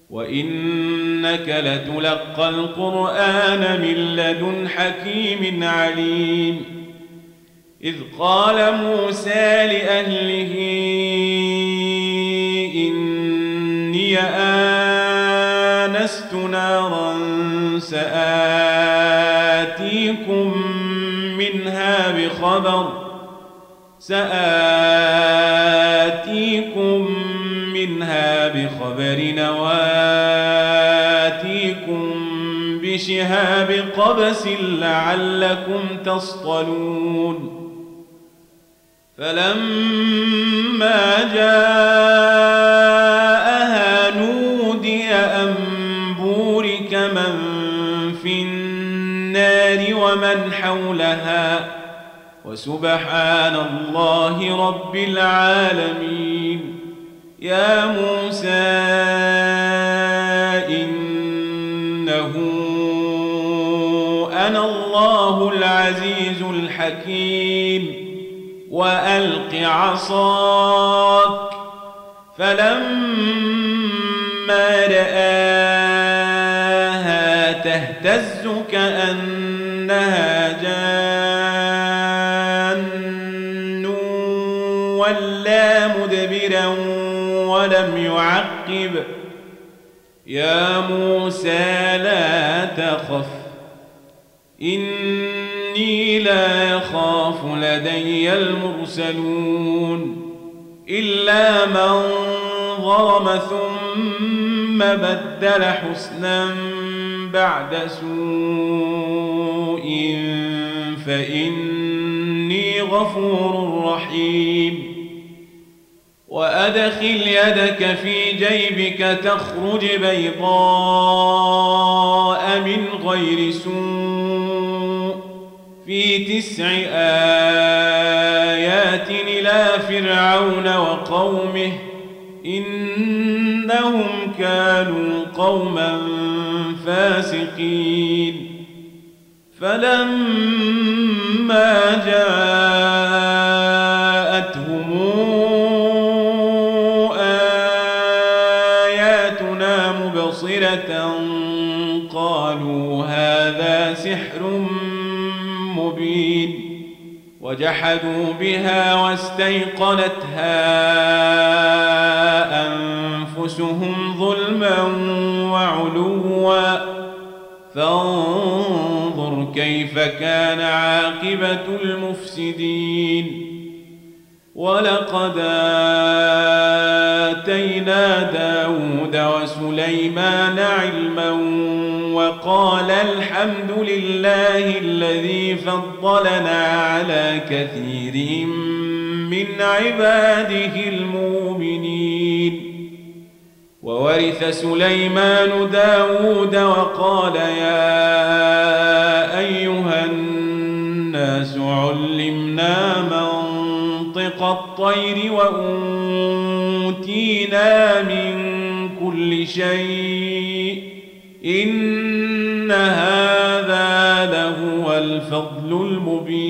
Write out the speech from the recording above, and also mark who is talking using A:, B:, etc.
A: وإنك لتلقى القرآن من لدن حكيم عليم إذ قال موسى لأهله إني آنست نارا سآتيكم منها بخبر وآتيكم بشهاب قبس لعلكم تصطلون فلما جاءها نودي أن بورك من في النار ومن حولها وسبحان الله رب العالمين يا موسى إنه أنا الله العزيز الحكيم وألق عصاك فلما رآها تهتز كأنها جان ولا مدبرا ولم يعقب يا موسى لا تخف إني لا يخاف لدي المرسلون إلا من ظلم ثم بدل حسنا بعد سوء فإني غفور رحيم وأدخل يدك في جيبك تخرج بيضاء من غير سوء في 9 آيات إلى فرعون وقومه إنهم كانوا قوما فاسقين فلما جاءتهم آياتنا مبصرة قالوا هذا سحر مبين وجحدوا بها واستيقنتها أنفسهم ظلما وعلوا فانظر كيف كان عاقبة المفسدين ولقد آتينا داود وسليمان علما وقال الحمد لله الذي فضلنا على كثير من عباده المؤمنين وورث سليمان داود وقال يا أيها الناس علمنا منطق الطير وأوتينا من كل شيء إن هذا لهو الفضل المبين